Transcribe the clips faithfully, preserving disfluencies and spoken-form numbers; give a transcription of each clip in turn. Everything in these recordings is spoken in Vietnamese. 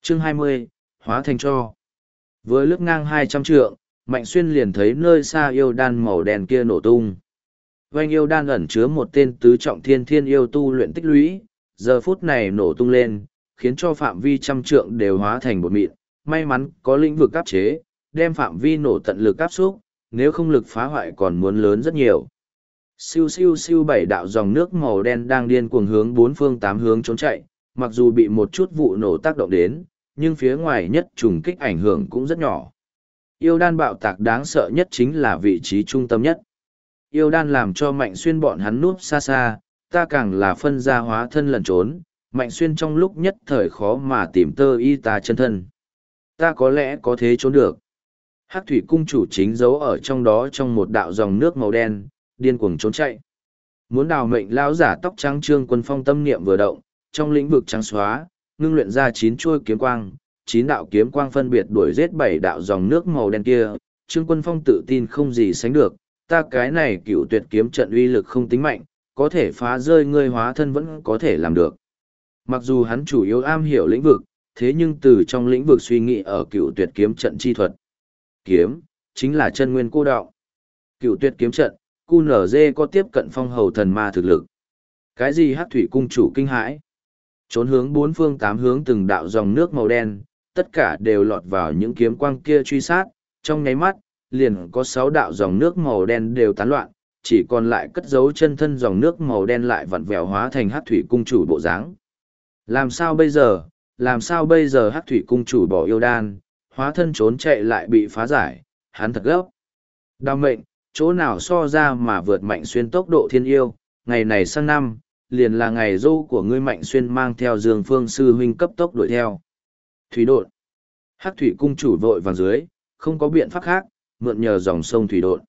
Chương hai mươi, hóa thành cho. Với lướt ngang hai trăm trượng, Mạnh Xuyên liền thấy nơi xa yêu đan màu đen kia nổ tung. Vành yêu đan ẩn chứa một tên tứ trọng thiên thiên yêu tu luyện tích lũy, giờ phút này nổ tung lên, khiến cho phạm vi trăm trượng đều hóa thành bột mịn. May mắn có lĩnh vực áp chế, đem phạm vi nổ tận lực áp xúc, nếu không lực phá hoại còn muốn lớn rất nhiều. Siêu siêu siêu bảy đạo dòng nước màu đen đang điên cuồng hướng bốn phương tám hướng trốn chạy, mặc dù bị một chút vụ nổ tác động đến, nhưng phía ngoài nhất trùng kích ảnh hưởng cũng rất nhỏ. Yêu đan bạo tạc đáng sợ nhất chính là vị trí trung tâm nhất. Yêu đan làm cho Mạnh Xuyên bọn hắn núp xa xa, ta càng là phân ra hóa thân lẩn trốn, Mạnh Xuyên trong lúc nhất thời khó mà tìm tơ y ta chân thân. Ta có lẽ có thế trốn được. Hắc thủy cung chủ chính giấu ở trong đó trong một đạo dòng nước màu đen, điên cuồng trốn chạy. Muốn đào mệnh lão giả tóc trắng Trương Quân Phong tâm niệm vừa động, trong lĩnh vực trắng xóa, ngưng luyện ra chín chuôi kiếm quang, chín đạo kiếm quang phân biệt đuổi giết bảy đạo dòng nước màu đen kia. Trương Quân Phong tự tin không gì sánh được, ta cái này cựu tuyệt kiếm trận uy lực không tính mạnh, có thể phá rơi ngươi hóa thân vẫn có thể làm được. Mặc dù hắn chủ yếu am hiểu lĩnh vực, thế nhưng từ trong lĩnh vực suy nghĩ ở cựu tuyệt kiếm trận chi thuật. Kiếm, chính là chân nguyên cô đạo. Cựu tuyệt kiếm trận, cu nở dê có tiếp cận phong hầu thần ma thực lực. Cái gì hắc thủy cung chủ kinh hãi? Trốn hướng bốn phương tám hướng từng đạo dòng nước màu đen, tất cả đều lọt vào những kiếm quang kia truy sát, trong nháy mắt, liền có sáu đạo dòng nước màu đen đều tán loạn, chỉ còn lại cất giấu chân thân dòng nước màu đen lại vặn vẹo hóa thành hắc thủy cung chủ bộ dáng. Làm sao bây giờ, làm sao bây giờ hắc thủy cung chủ bỏ yêu đan, hóa thân trốn chạy lại bị phá giải, hắn thật gấp. Đao mệnh, chỗ nào so ra mà vượt Mạnh Xuyên tốc độ thiên yêu, ngày này sang năm, liền là ngày dâu của ngươi Mạnh Xuyên mang theo Dương Phương sư huynh cấp tốc đuổi theo. Thủy độn. Hắc thủy cung chủ vội vàng dưới, không có biện pháp khác, mượn nhờ dòng sông thủy độn.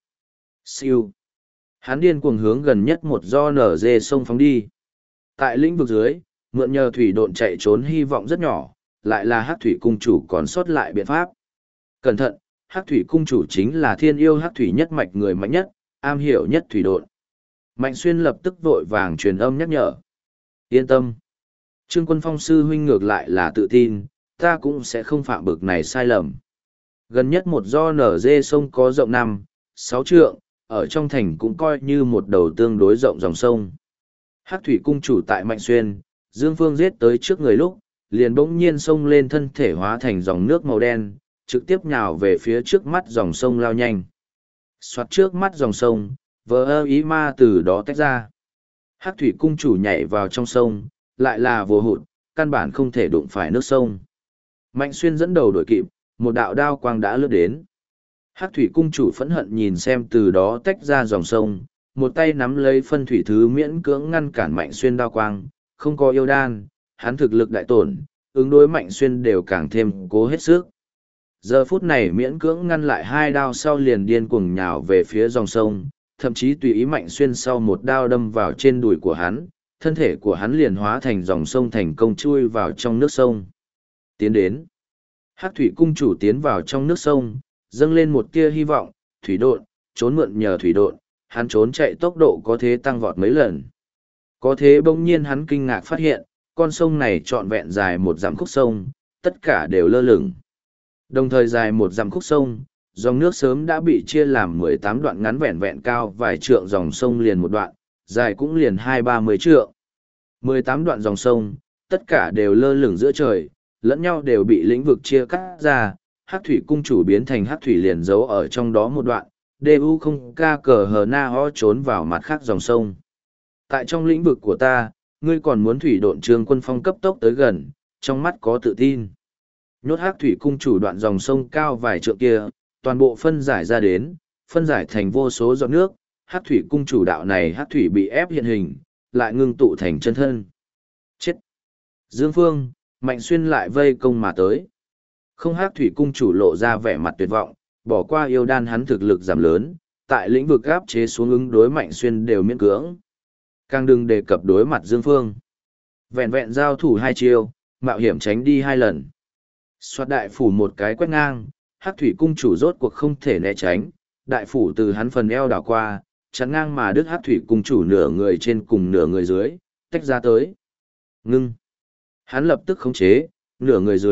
Siêu. Hắn điên cuồng hướng gần nhất một do nở dê sông phóng đi. Tại lĩnh vực dưới, mượn nhờ thủy độn chạy trốn hy vọng rất nhỏ, lại là Hắc thủy cung chủ còn sót lại biện pháp. Cẩn thận, Hắc thủy cung chủ chính là thiên yêu Hắc thủy nhất mạch người mạnh nhất, am hiểu nhất thủy độn. Mạnh Xuyên lập tức vội vàng truyền âm nhắc nhở. Yên tâm. Trương Quân Phong sư huynh ngược lại là tự tin, ta cũng sẽ không phạm bực này sai lầm. Gần nhất một do nở dê sông có rộng năm, sáu trượng, ở trong thành cũng coi như một đầu tương đối rộng dòng sông. Hắc thủy cung chủ tại Mạnh Xuyên, Dương Phương giết tới trước người lúc, liền bỗng nhiên xông lên thân thể hóa thành dòng nước màu đen, trực tiếp nhào về phía trước mắt dòng sông lao nhanh. Xoát trước mắt dòng sông, vỡ ơ ý ma từ đó tách ra. Hắc thủy cung chủ nhảy vào trong sông, lại là vô hụt, căn bản không thể đụng phải nước sông. Mạnh Xuyên dẫn đầu đuổi kịp, một đạo đao quang đã lướt đến. Hắc thủy cung chủ phẫn hận nhìn xem từ đó tách ra dòng sông, một tay nắm lấy phân thủy thứ miễn cưỡng ngăn cản Mạnh Xuyên đao quang, không có yêu đan, hắn thực lực đại tổn, ứng đối Mạnh Xuyên đều càng thêm cố hết sức. Giờ phút này miễn cưỡng ngăn lại hai đao sau liền điên cuồng nhào về phía dòng sông, thậm chí tùy ý Mạnh Xuyên sau một đao đâm vào trên đùi của hắn, thân thể của hắn liền hóa thành dòng sông thành công chui vào trong nước sông. Tiến đến. Hắc thủy cung chủ tiến vào trong nước sông, dâng lên một tia hy vọng, thủy độn, trốn mượn nhờ thủy độn, hắn trốn chạy tốc độ có thế tăng vọt mấy lần. Có thế bỗng nhiên hắn kinh ngạc phát hiện, con sông này trọn vẹn dài một dặm khúc sông, tất cả đều lơ lửng. Đồng thời dài một dặm khúc sông, dòng nước sớm đã bị chia làm mười tám đoạn ngắn vẹn vẹn cao vài trượng dòng sông liền một đoạn, dài cũng liền hai ba mươi trượng. mười tám đoạn dòng sông, tất cả đều lơ lửng giữa trời, lẫn nhau đều bị lĩnh vực chia cắt ra, Hắc thủy cung chủ biến thành Hắc thủy liền giấu ở trong đó một đoạn, đê u không ca cờ hờ na ho trốn vào mặt khác dòng sông. Tại trong lĩnh vực của ta, ngươi còn muốn thủy độn Trương Quân Phong cấp tốc tới gần, trong mắt có tự tin. Nhốt Hắc thủy cung chủ đoạn dòng sông cao vài trượng kia, toàn bộ phân giải ra đến, phân giải thành vô số giọt nước, Hắc thủy cung chủ đạo này Hắc thủy bị ép hiện hình, lại ngưng tụ thành chân thân. Chết! Dương Phương, Mạnh Xuyên lại vây công mà tới. Không Hắc thủy cung chủ lộ ra vẻ mặt tuyệt vọng, bỏ qua yêu đan hắn thực lực giảm lớn, tại lĩnh vực áp chế xuống ứng đối Mạnh Xuyên đều miễn cưỡng. Càng đừng đề cập đối mặt Dương Phương. Vẹn vẹn giao thủ hai chiêu, mạo hiểm tránh đi hai lần. Xoát đại phủ một cái quét ngang, Hắc thủy cung chủ rốt cuộc không thể né tránh, đại phủ từ hắn phần eo đảo qua, chắn ngang mà đứt Hắc thủy cung chủ nửa người trên cùng nửa người dưới, tách ra tới. Ngưng. Hắn lập tức khống chế, nửa người dưới,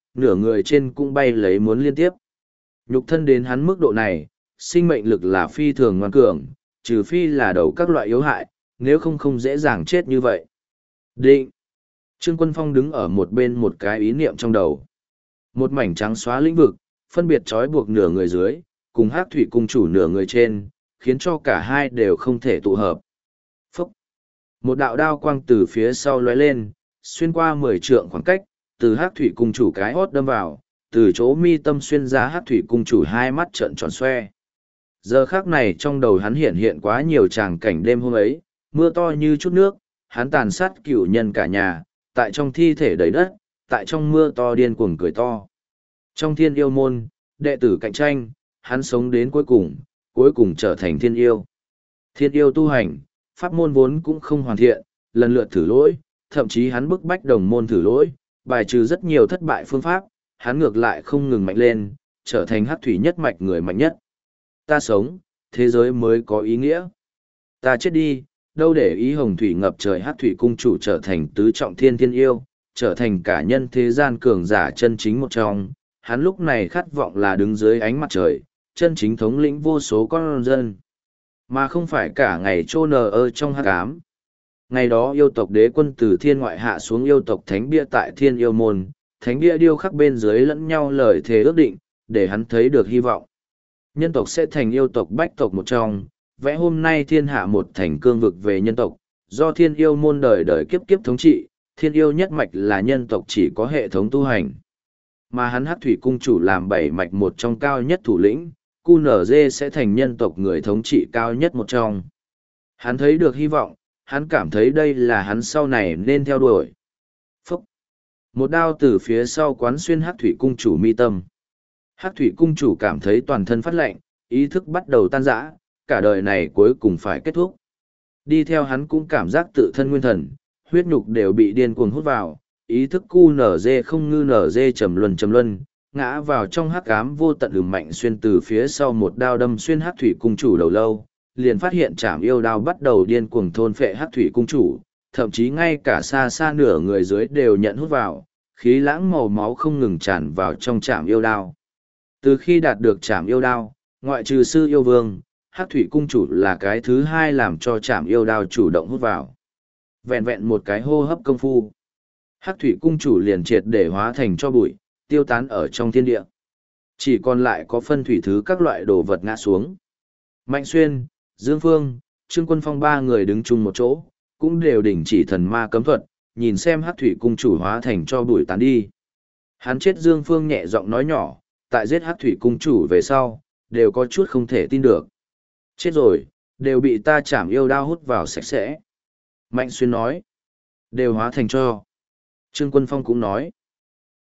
nửa người trên cũng bay lấy muốn liên tiếp. Nhục thân đến hắn mức độ này, sinh mệnh lực là phi thường ngoan cường, trừ phi là đầu các loại yếu hại, nếu không không dễ dàng chết như vậy. Định! Trương Quân Phong đứng ở một bên một cái ý niệm trong đầu. Một mảnh trắng xóa lĩnh vực, phân biệt trói buộc nửa người dưới, cùng Hắc Thủy Cung chủ nửa người trên, khiến cho cả hai đều không thể tụ hợp. Phúc! Một đạo đao quang từ phía sau lóe lên, xuyên qua mười trượng khoảng cách, từ Hắc Thủy Cung chủ cái hót đâm vào, từ chỗ mi tâm xuyên ra Hắc Thủy Cung chủ hai mắt trợn tròn xoe. Giờ khắc này trong đầu hắn hiện hiện quá nhiều tràng cảnh đêm hôm ấy, mưa to như chút nước, hắn tàn sát cửu nhân cả nhà, tại trong thi thể đầy đất, tại trong mưa to điên cuồng cười to. Trong thiên yêu môn, đệ tử cạnh tranh, hắn sống đến cuối cùng, cuối cùng trở thành thiên yêu. Thiên yêu tu hành, pháp môn vốn cũng không hoàn thiện, lần lượt thử lỗi, thậm chí hắn bức bách đồng môn thử lỗi, bài trừ rất nhiều thất bại phương pháp, hắn ngược lại không ngừng mạnh lên, trở thành hắc thủy nhất mạch người mạnh nhất. Ta sống, thế giới mới có ý nghĩa. Ta chết đi, đâu để ý hồng thủy ngập trời hắc thủy cung chủ trở thành tứ trọng thiên thiên yêu, trở thành cả nhân thế gian cường giả chân chính một trong. Hắn lúc này khát vọng là đứng dưới ánh mặt trời, chân chính thống lĩnh vô số con dân, mà không phải cả ngày trô nờ ơ trong hắc ám. Ngày đó yêu tộc đế quân từ thiên ngoại hạ xuống yêu tộc thánh bia tại thiên yêu môn, thánh bia điêu khắc bên dưới lẫn nhau lời thề ước định, để hắn thấy được hy vọng. Nhân tộc sẽ thành yêu tộc bách tộc một trong, vẽ hôm nay thiên hạ một thành cương vực về nhân tộc, do thiên yêu môn đời đời kiếp kiếp thống trị, thiên yêu nhất mạch là nhân tộc chỉ có hệ thống tu hành. Mà hắn hắc thủy cung chủ làm bảy mạch một trong cao nhất thủ lĩnh, cu nở dê sẽ thành nhân tộc người thống trị cao nhất một trong. Hắn thấy được hy vọng, hắn cảm thấy đây là hắn sau này nên theo đuổi. Phúc! Một đao từ phía sau quán xuyên hắc thủy cung chủ mi tâm. Hắc thủy cung chủ cảm thấy toàn thân phát lạnh, ý thức bắt đầu tan rã, cả đời này cuối cùng phải kết thúc. Đi theo hắn cũng cảm giác tự thân nguyên thần, huyết nhục đều bị điên cuồng hút vào, ý thức cu nở dê không ngư nở dê trầm luân trầm luân, ngã vào trong hắc ám vô tận ừm mạnh xuyên từ phía sau một đao đâm xuyên hắc thủy cung chủ đầu lâu, liền phát hiện chảm yêu đao bắt đầu điên cuồng thôn phệ hắc thủy cung chủ, thậm chí ngay cả xa xa nửa người dưới đều nhận hút vào, khí lãng màu máu không ngừng tràn vào trong chảm yêu đao. Từ khi đạt được chảm yêu đao, ngoại trừ sư yêu vương, hắc thủy cung chủ là cái thứ hai làm cho chảm yêu đao chủ động hút vào. Vẹn vẹn một cái hô hấp công phu, hắc thủy cung chủ liền triệt để hóa thành cho bụi, tiêu tán ở trong thiên địa. Chỉ còn lại có phân thủy thứ các loại đồ vật ngã xuống. Mạnh Xuyên, Dương Phương, Trương Quân Phong ba người đứng chung một chỗ, cũng đều đình chỉ thần ma cấm thuật, nhìn xem hắc thủy cung chủ hóa thành cho bụi tán đi. Hắn chết Dương Phương nhẹ giọng nói nhỏ, tại giết hắc thủy cung chủ về sau, đều có chút không thể tin được. Chết rồi, đều bị ta chảm yêu đao hút vào sạch sẽ. Mạnh Xuyên nói, đều hóa thành cho. Trương Quân Phong cũng nói,